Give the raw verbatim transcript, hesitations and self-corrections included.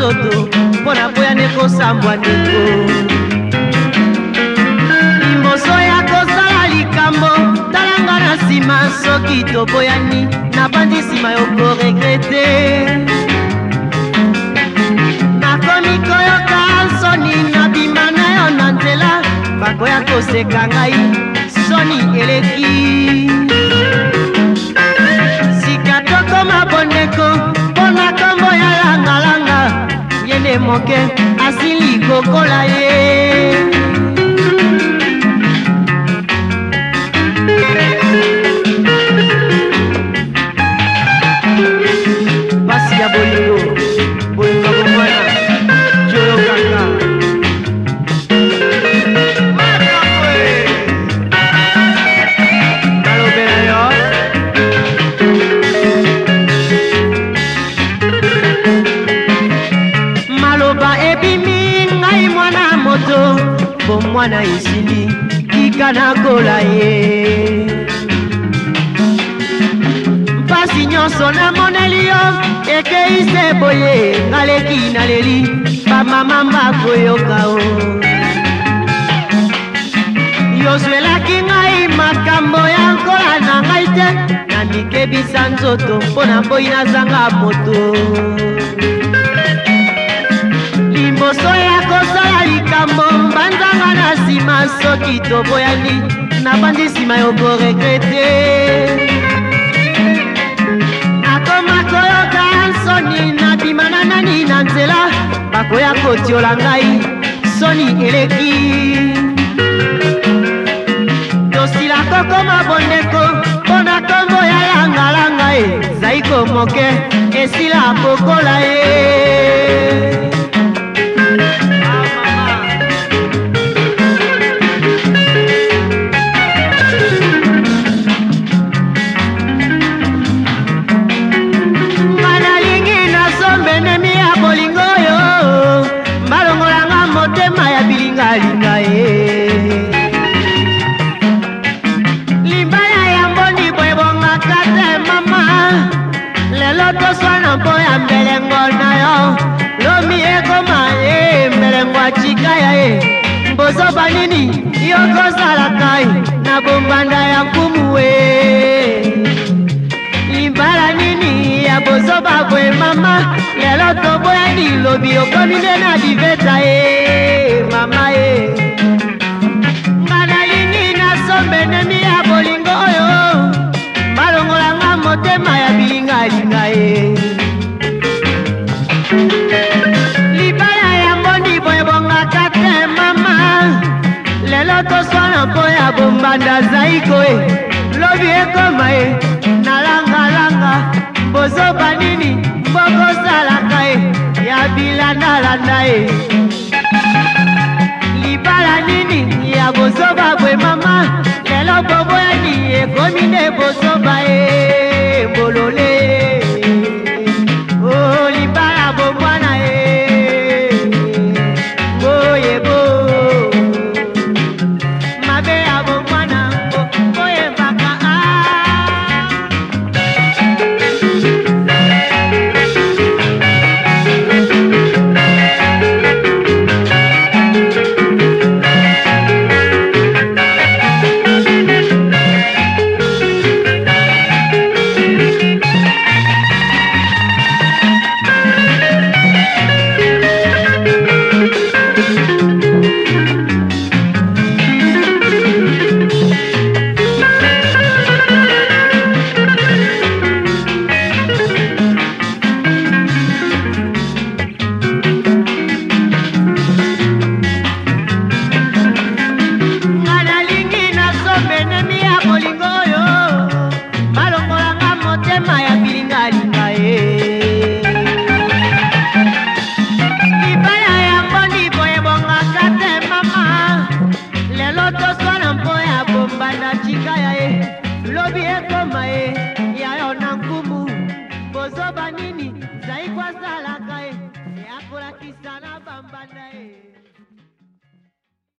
nzoto mpona boya nekosambwa ndeko liboso ya kosala likambo talanga na nsima soki toboyani nabandi nsima yokoregrete nakomi koyoka soni nabima na yo na nzela bakoya koseka ngai soni eleki sika tokoma bondeko mpona kombo ya langalanga yene moke asili kokola ye pasi ya bolingo bolingo bomwana joyo kaka nalobela yo maloba ebimi ngai mwana moto bomwana esili tika nakola ye mpasi nyonso namoneli yo ekei se boye ngaleki naleli bamama bakoyoka o yozwelaki ngai makambo ya nkola na ngai te namikebisa nzoto mpo na boyi nazanga moto liboso ya kosala likambo mbanzanga na nsima soki toboyani nabandi nsima yokoregrete nakoma koyoka soni nabimana nani na nzela bakoya kotiola ngai soni eleki tosila kokoma bondeko mpona kombo ya langalanga e zaiko moke esila kokola ye linga ye limbaya ya mboni bwebongaka te mama lelo toswana mpo ya mbelengo na yo lomi ekoma ye mbelengo acika ya ye mbozoba nini yokosalaka na bombanda ya nkumu we limbala nini ya bozoba bwe mama lelo toboyani lobi okomi nde na diveta ye mama ye ngana lingi nasombe nemi ya bolingo oyo balongolanga motema ya bilingalinga ye libala ya mboni boyebongaka te mama lelo toswana mpo ya bombanda zaiko e lobi ekoma ye nalangalanga bozoba nini mbokosalaka e ya bilandalanda e libala nini ya bozoba bwe mama lelo boboyani ekomi nde bozoba e bolole o libala bomwana e boyebo mabe ya bomwana boyembaka a lobi ekoma e yayo na nkumu bozoba nini zaikwa salaka e yakolakisa na bambanda e